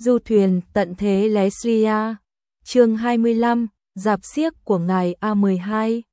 Du thuyền tận thế Leslia. Chương 25, rạp xiếc của ngài A12.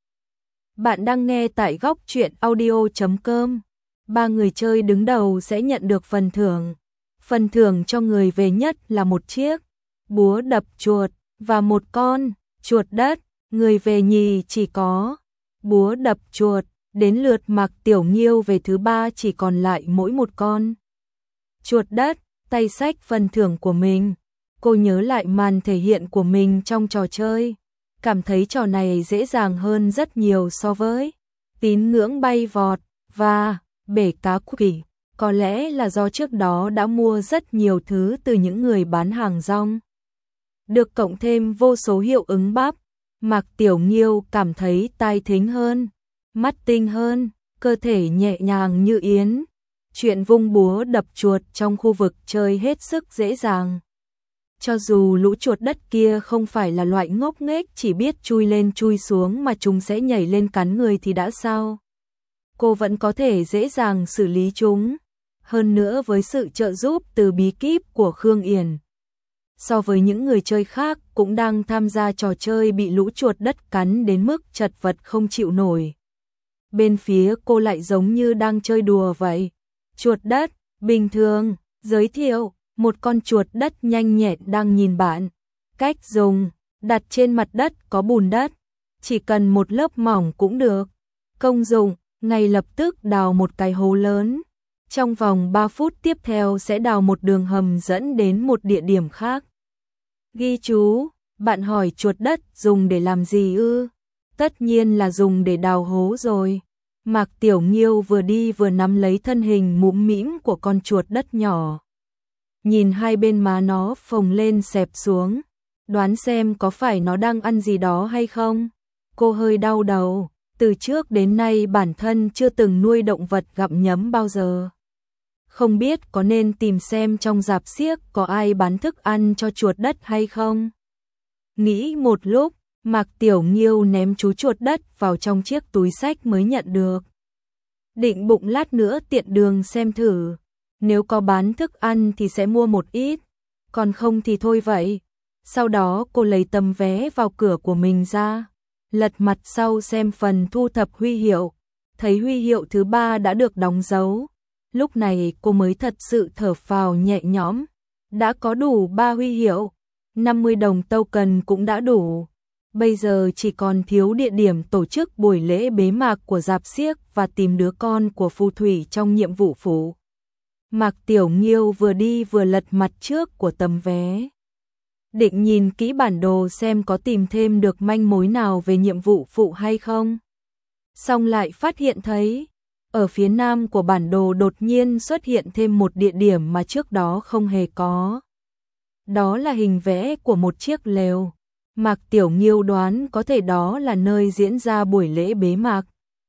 Bạn đang nghe tại góc truyện audio.com. 3 người chơi đứng đầu sẽ nhận được phần thưởng. Phần thưởng cho người về nhất là một chiếc búa đập chuột và một con chuột đất. Người về nhì chỉ có búa đập chuột, đến lượt Mạc Tiểu Nghiêu về thứ 3 chỉ còn lại mỗi một con chuột đất. Tay xách phần thưởng của mình, cô nhớ lại màn thể hiện của mình trong trò chơi, cảm thấy trò này dễ dàng hơn rất nhiều so với tín ngưỡng bay vọt và bể cá quỷ. Có lẽ là do trước đó đã mua rất nhiều thứ từ những người bán hàng rong. Được cộng thêm vô số hiệu ứng bắp, Mạc Tiểu Nghiêu cảm thấy tai thính hơn, mắt tinh hơn, cơ thể nhẹ nhàng như yến. Chuyện vung búa đập chuột trong khu vực chơi hết sức dễ dàng. Cho dù lũ chuột đất kia không phải là loại ngốc nghếch chỉ biết chui lên chui xuống mà chúng sẽ nhảy lên cắn người thì đã sao? Cô vẫn có thể dễ dàng xử lý chúng. Hơn nữa với sự trợ giúp từ bí kíp của Khương Yển. So với những người chơi khác cũng đang tham gia trò chơi bị lũ chuột đất cắn đến mức chật vật không chịu nổi. Bên phía cô lại giống như đang chơi đùa vậy. Chuột đất, bình thường, giới thiệu, một con chuột đất nhanh nhẹn đang nhìn bạn. Cách dùng, đặt trên mặt đất có bùn đất, chỉ cần một lớp mỏng cũng được. Công dụng, ngay lập tức đào một cái hố lớn. Trong vòng 3 phút tiếp theo sẽ đào một đường hầm dẫn đến một địa điểm khác. Ghi chú, bạn hỏi chuột đất dùng để làm gì ư? Tất nhiên là dùng để đào hố rồi. Mạc Tiểu Nghiêu vừa đi vừa nắm lấy thân hình mũm mĩm của con chuột đất nhỏ. Nhìn hai bên má nó phồng lên xẹp xuống, đoán xem có phải nó đang ăn gì đó hay không. Cô hơi đau đầu, từ trước đến nay bản thân chưa từng nuôi động vật gặm nhấm bao giờ. Không biết có nên tìm xem trong rạp xiếc có ai bán thức ăn cho chuột đất hay không. Nghĩ một lúc, Mạc Tiểu Nghiêu ném chú chuột đất vào trong chiếc túi xách mới nhận được. Định bụng lát nữa tiện đường xem thử, nếu có bán thức ăn thì sẽ mua một ít, còn không thì thôi vậy. Sau đó cô lấy tấm vé vào cửa của mình ra, lật mặt sau xem phần thu thập huy hiệu, thấy huy hiệu thứ 3 đã được đóng dấu. Lúc này cô mới thật sự thở phào nhẹ nhõm, đã có đủ 3 huy hiệu, 50 đồng token cũng đã đủ. Bây giờ chỉ còn thiếu địa điểm tổ chức buổi lễ bế mạc của rạp xiếc và tìm đứa con của phù thủy trong nhiệm vụ phụ. Mạc Tiểu Nghiêu vừa đi vừa lật mặt trước của tấm vé. Định nhìn kỹ bản đồ xem có tìm thêm được manh mối nào về nhiệm vụ phụ hay không. Xong lại phát hiện thấy, ở phía nam của bản đồ đột nhiên xuất hiện thêm một địa điểm mà trước đó không hề có. Đó là hình vẽ của một chiếc lều. Mạc Tiểu Nghiêu đoán có thể đó là nơi diễn ra buổi lễ bế mạc.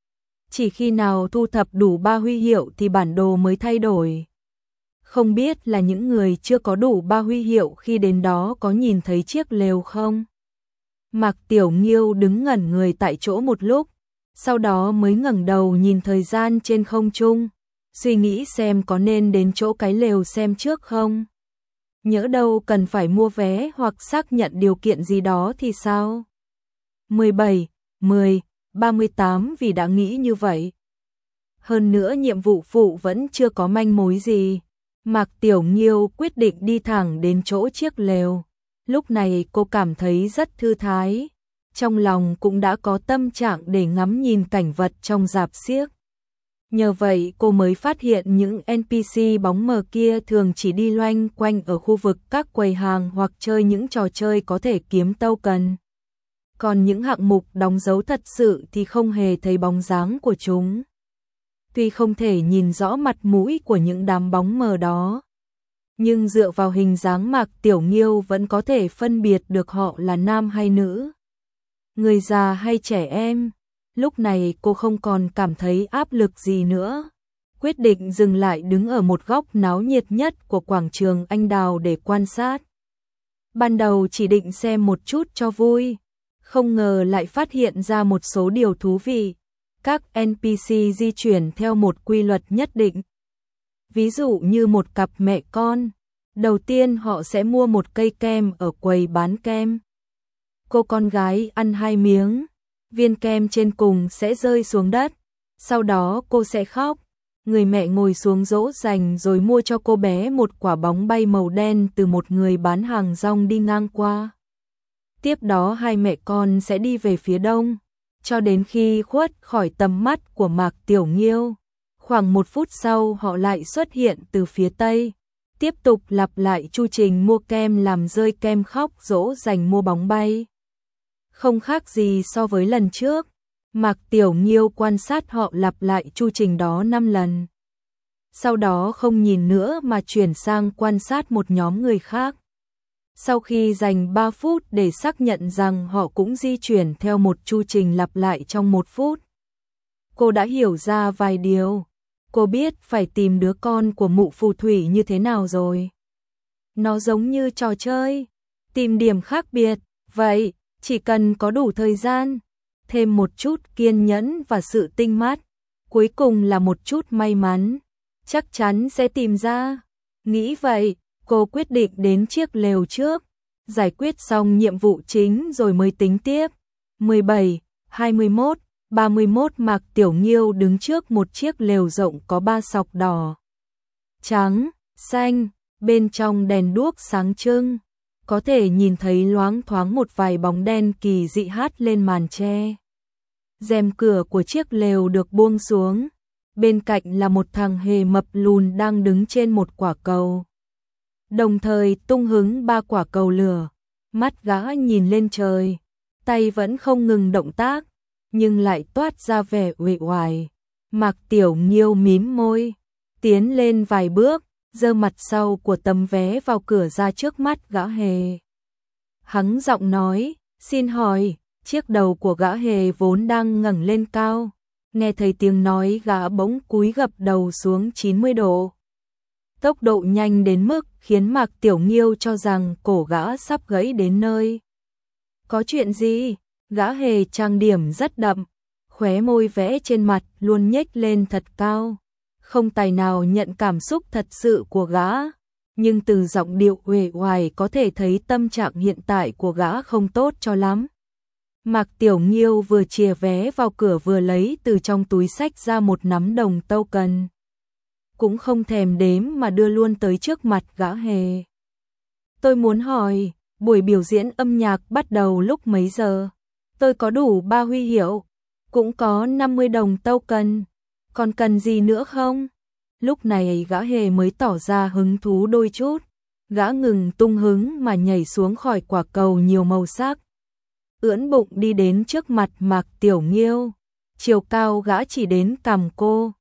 Chỉ khi nào thu thập đủ 3 huy hiệu thì bản đồ mới thay đổi. Không biết là những người chưa có đủ 3 huy hiệu khi đến đó có nhìn thấy chiếc lều không? Mạc Tiểu Nghiêu đứng ngẩn người tại chỗ một lúc, sau đó mới ngẩng đầu nhìn thời gian trên không trung, suy nghĩ xem có nên đến chỗ cái lều xem trước không. Nhỡ đâu cần phải mua vé hoặc xác nhận điều kiện gì đó thì sao? 17, 10, 38 vì đã nghĩ như vậy. Hơn nữa nhiệm vụ phụ vẫn chưa có manh mối gì. Mạc Tiểu Nghiêu quyết định đi thẳng đến chỗ chiếc lều. Lúc này cô cảm thấy rất thư thái. Trong lòng cũng đã có tâm trạng để ngắm nhìn cảnh vật trong rạp xiếc. Nhờ vậy cô mới phát hiện những NPC bóng mờ kia thường chỉ đi loanh quanh ở khu vực các quầy hàng hoặc chơi những trò chơi có thể kiếm token. Còn những hạng mục đóng dấu thật sự thì không hề thấy bóng dáng của chúng. Tuy không thể nhìn rõ mặt mũi của những đám bóng mờ đó, nhưng dựa vào hình dáng Mạc Tiểu Nghiêu vẫn có thể phân biệt được họ là nam hay nữ, người già hay trẻ em. Lúc này cô không còn cảm thấy áp lực gì nữa, quyết định dừng lại đứng ở một góc náo nhiệt nhất của quảng trường Anh Đào để quan sát. Ban đầu chỉ định xem một chút cho vui, không ngờ lại phát hiện ra một số điều thú vị. Các NPC di chuyển theo một quy luật nhất định. Ví dụ như một cặp mẹ con Đầu tiên họ sẽ mua một cây kem ở quầy bán kem. Cô con gái ăn 2 miếng, viên kem trên cùng sẽ rơi xuống đất, sau đó cô sẽ khóc. Người mẹ ngồi xuống dỗ dành rồi mua cho cô bé một quả bóng bay màu đen từ một người bán hàng rong đi ngang qua. Tiếp đó hai mẹ con sẽ đi về phía đông, cho đến khi khuất khỏi tầm mắt của Mạc Tiểu Nghiêu. Khoảng 1 phút sau họ lại xuất hiện từ phía tây, tiếp tục lặp lại chu trình mua kem làm rơi kem, khóc dỗ dành mua bóng bay. Không khác gì so với lần trước. Mạc Tiểu Nghiêu quan sát họ lặp lại chu trình đó 5 lần. Sau đó không nhìn nữa mà chuyển sang quan sát một nhóm người khác. Sau khi dành 3 phút để xác nhận rằng họ cũng di chuyển theo một chu trình lặp lại trong 1 phút, cô đã hiểu ra vài điều. Cô biết phải tìm đứa con của mụ phù thủy như thế nào rồi. Nó giống như trò chơi, tìm điểm khác biệt. Vậy, chỉ cần có đủ thời gian, thêm một chút kiên nhẫn và sự tinh mắt, cuối cùng là một chút may mắn, chắc chắn sẽ tìm ra. Nghĩ vậy, cô quyết định đến chiếc lều trước, giải quyết xong nhiệm vụ chính rồi mới tính tiếp. 17, 21, 31 Mạc Tiểu Nghiêu đứng trước một chiếc lều rộng có 3 sọc đỏ, trắng, xanh, bên trong đèn đuốc sáng trưng. Có thể nhìn thấy loáng thoáng một vài bóng đen kỳ dị hát lên màn tre. Rèm cửa của chiếc lều được buông xuống, bên cạnh là một thằng hề mập lùn đang đứng trên một quả cầu, đồng thời tung hứng 3 quả cầu lửa. Mắt gã nhìn lên trời, tay vẫn không ngừng động tác, nhưng lại toát ra vẻ uể oải. Mạc Tiểu Nghiêu mím môi, tiến lên vài bước, giơ mặt sau của tấm vé vào cửa ra trước mắt gã hề. Hắn giọng nói, xin hỏi. Chiếc đầu của gã hề vốn đang ngẩng lên cao, nghe thấy tiếng nói gã bỗng cúi gập đầu xuống 90 độ. Tốc độ nhanh đến mức khiến Mạc Tiểu Nghiêu cho rằng cổ gã sắp gãy đến nơi. Có chuyện gì? Gã hề trang điểm rất đậm, khóe môi vẽ trên mặt luôn nhếch lên thật cao, không tài nào nhận cảm xúc thật sự của gã, nhưng từ giọng điệu uể oải có thể thấy tâm trạng hiện tại của gã không tốt cho lắm. Mạc Tiểu Nghiêu vừa chìa vé vào cửa vừa lấy từ trong túi xách ra một nắm đồng token, cũng không thèm đếm mà đưa luôn tới trước mặt gã hề. Tôi muốn hỏi, buổi biểu diễn âm nhạc bắt đầu lúc mấy giờ? Tôi có đủ 3 huy hiệu, cũng có 50 đồng token, còn cần gì nữa không? Lúc này gã hề mới tỏ ra hứng thú đôi chút, gã ngừng tung hứng mà nhảy xuống khỏi quả cầu nhiều màu sắc, ưỡn bụng đi đến trước mặt Mạc Tiểu Nghiêu. Chiều cao gã chỉ đến cằm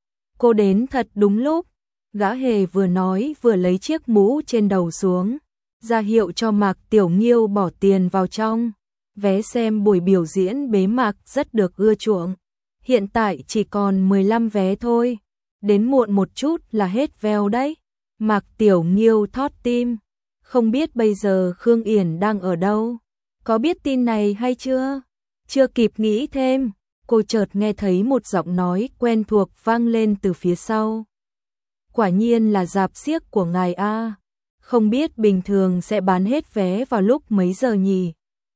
cô đến thật đúng lúc. Gã hề vừa nói vừa lấy chiếc mũ trên đầu xuống, ra hiệu cho Mạc Tiểu Nghiêu bỏ tiền vào trong. Vé xem buổi biểu diễn bế mạc rất được ưa chuộng, hiện tại chỉ còn 15 vé thôi, đến muộn một chút là hết veo đấy. Mạc Tiểu Nghiêu thót tim, không biết bây giờ Khương Yển đang ở đâu, có biết tin này hay chưa? Chưa kịp nghĩ thêm, cô chợt nghe thấy một giọng nói quen thuộc vang lên từ phía sau. Quả nhiên là rạp xiếc của ngài A, không biết bình thường sẽ bán hết vé vào lúc mấy giờ nhỉ?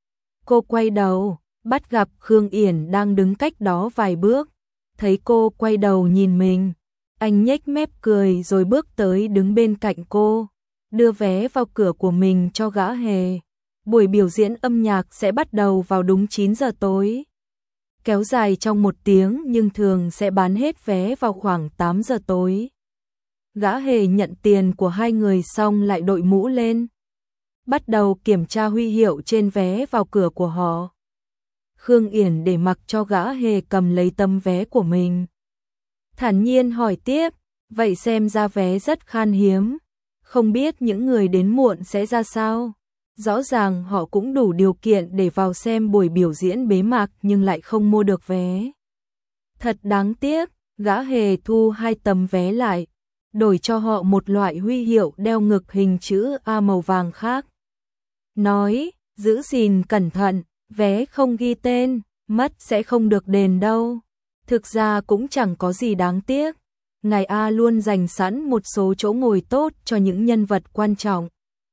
Cô quay đầu, bắt gặp Khương Yển đang đứng cách đó vài bước, thấy cô quay đầu nhìn mình, anh nhếch mép cười rồi bước tới đứng bên cạnh cô, đưa vé vào cửa của mình cho gã hề. Buổi biểu diễn âm nhạc sẽ bắt đầu vào đúng 9 giờ tối, kéo dài trong 1 tiếng nhưng thường sẽ bán hết vé vào khoảng 8 giờ tối. Gã hề nhận tiền của hai người xong lại đội mũ lên, bắt đầu kiểm tra huy hiệu trên vé vào cửa của họ. Khương Yển để mặc cho gã hề cầm lấy tấm vé của mình, thản nhiên hỏi tiếp, vậy xem ra vé rất khan hiếm, không biết những người đến muộn sẽ ra sao? Rõ ràng họ cũng đủ điều kiện để vào xem buổi biểu diễn bế mạc nhưng lại không mua được vé. Thật đáng tiếc. Gã hề thu 2 tấm vé lại, đổi cho họ một loại huy hiệu đeo ngực hình chữ A màu vàng khác. Nói, giữ gìn cẩn thận, vé không ghi tên, mất sẽ không được đền đâu. Thực ra cũng chẳng có gì đáng tiếc. ngài A luôn dành sẵn một số chỗ ngồi tốt cho những nhân vật quan trọng,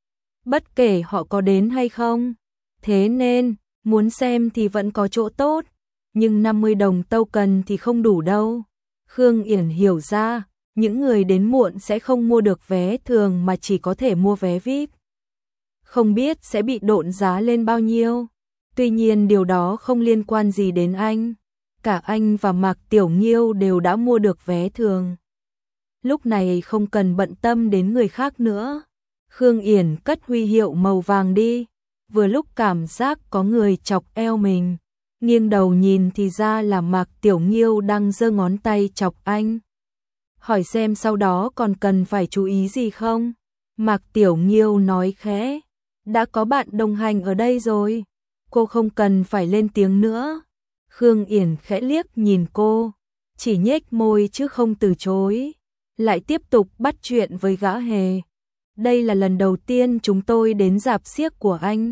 bất kể họ có đến hay không. Thế nên, muốn xem thì vẫn có chỗ tốt, nhưng 50 đồng token thì không đủ đâu. Khương Yển hiểu ra, những người đến muộn sẽ không mua được vé thường mà chỉ có thể mua vé VIP. Không biết sẽ bị độn giá lên bao nhiêu. Tuy nhiên điều đó không liên quan gì đến anh. Cả anh và Mạc Tiểu Nghiêu đều đã mua được vé thường. Lúc này không cần bận tâm đến người khác nữa. Khương Yển cất huy hiệu màu vàng đi. Vừa lúc cảm giác có người chọc eo mình. Nghiêng đầu nhìn thì ra là Mạc Tiểu Nghiêu đang giơ ngón tay chọc anh. Hỏi xem sau đó còn cần phải chú ý gì không? Mạc Tiểu Nghiêu nói khẽ. Đã có bạn đồng hành ở đây rồi. Cô không cần phải lên tiếng nữa. Khương Yển khẽ liếc nhìn cô. Chỉ nhếch môi chứ không từ chối. Lại tiếp tục bắt chuyện với gã Hề. Đây là lần đầu tiên chúng tôi đến rạp xiếc của anh.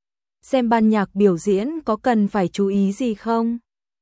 Xem ban nhạc biểu diễn có cần phải chú ý gì không?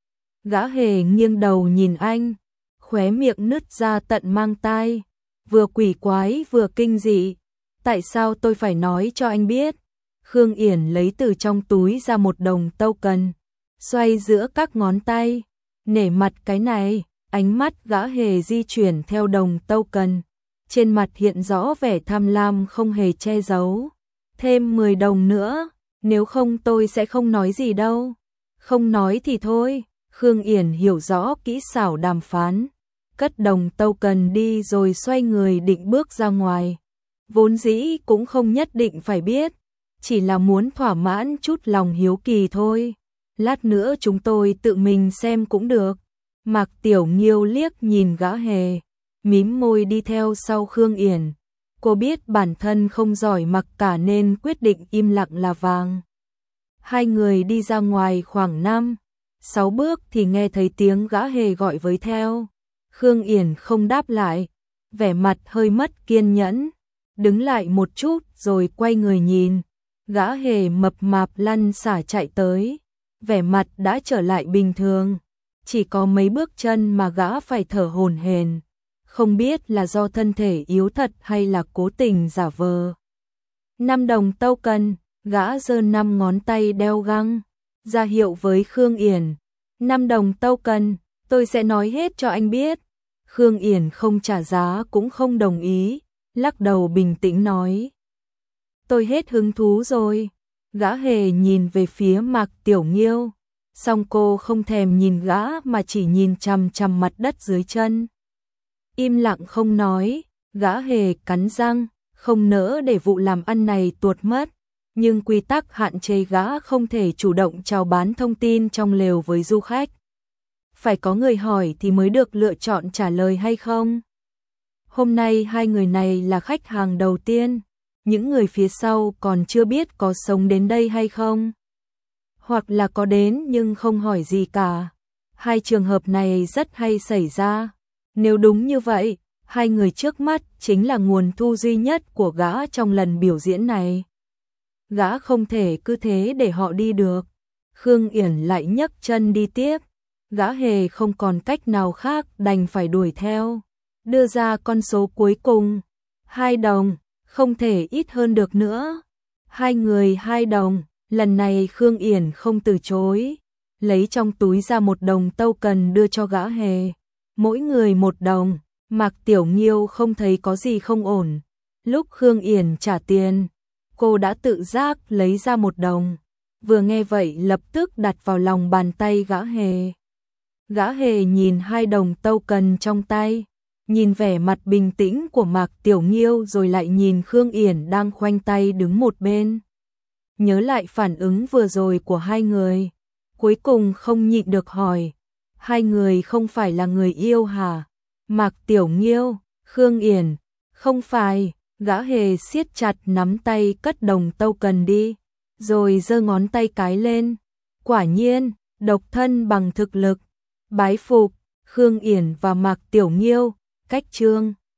Gã Hề nghiêng đầu nhìn anh, khóe miệng nứt ra tận mang tai, vừa quỷ quái vừa kinh dị. Tại sao tôi phải nói cho anh biết? Khương Yển lấy từ trong túi ra 1 đồng token, xoay giữa các ngón tay. Nể mặt cái này, ánh mắt gã Hề di chuyển theo đồng token. Trên mặt hiện rõ vẻ tham lam không hề che giấu. Thêm 10 đồng nữa, nếu không tôi sẽ không nói gì đâu. Không nói thì thôi. Khương Yển hiểu rõ kỹ xảo đàm phán. Cất đồng token đi rồi xoay người định bước ra ngoài. Vốn dĩ cũng không nhất định phải biết. Chỉ là muốn thỏa mãn chút lòng hiếu kỳ thôi. Lát nữa chúng tôi tự mình xem cũng được. Mạc Tiểu Nghiêu liếc nhìn gã Hề, mím môi đi theo sau Khương Yển. Cô biết bản thân không giỏi mặc cả nên quyết định im lặng là vàng. Hai người đi ra ngoài khoảng 5-6 bước thì nghe thấy tiếng gã Hề gọi với theo. Khương Yển không đáp lại, vẻ mặt hơi mất kiên nhẫn, đứng lại một chút rồi quay người nhìn. Gã Hề mập mạp lăn xả chạy tới, vẻ mặt đã trở lại bình thường. Chỉ có mấy bước chân mà gã phải thở hổn hển, không biết là do thân thể yếu thật hay là cố tình giả vờ. 5 đồng token, gã giơ 5 ngón tay đeo găng, ra hiệu với Khương Yển. 5 đồng token, tôi sẽ nói hết cho anh biết. Khương Yển không trả giá cũng không đồng ý, lắc đầu bình tĩnh nói. Tôi hết hứng thú rồi. Gã Hề nhìn về phía Mạc Tiểu Nghiêu, song cô không thèm nhìn gã mà chỉ nhìn chằm chằm mặt đất dưới chân. Im lặng không nói, gã Hề cắn răng, không nỡ để vụ làm ăn này tuột mất. Nhưng quy tắc hạn chế gã không thể chủ động chào bán thông tin trong lều với du khách. Phải có người hỏi thì mới được lựa chọn trả lời hay không. Hôm nay hai người này là khách hàng đầu tiên, những người phía sau còn chưa biết có sống đến đây hay không. Hoặc là có đến nhưng không hỏi gì cả. Hai trường hợp này rất hay xảy ra. Nếu đúng như vậy, hai người trước mắt chính là nguồn thu duy nhất của gã trong lần biểu diễn này. Gã không thể cứ thế để họ đi được. Khương Yển lại nhấc chân đi tiếp. Gã Hề không còn cách nào khác đành phải đuổi theo. Đưa ra con số cuối cùng. 2 đồng, không thể ít hơn được nữa. Hai người 2 đồng, lần này Khương Yển không từ chối. Lấy trong túi ra 1 đồng token đưa cho gã Hề. Mỗi người 1 đồng, Mạc Tiểu Nghiêu không thấy có gì không ổn. Lúc Khương Yển trả tiền, cô đã tự giác lấy ra 1 đồng. Vừa nghe vậy lập tức đặt vào lòng bàn tay gã Hề. Gã Hề nhìn 2 đồng token trong tay, nhìn vẻ mặt bình tĩnh của Mạc Tiểu Nghiêu rồi lại nhìn Khương Yển đang khoanh tay đứng một bên. Nhớ lại phản ứng vừa rồi của hai người, cuối cùng không nhịn được hỏi, hai người không phải là người yêu hả? Mạc Tiểu Nghiêu, Khương Yển, không phải. Gã Hề siết chặt nắm tay cất đồng token đi, rồi giơ ngón tay cái lên. Quả nhiên, độc thân bằng thực lực. Bái phục, Khương Yển và Mạc Tiểu Nghiêu, cách chương.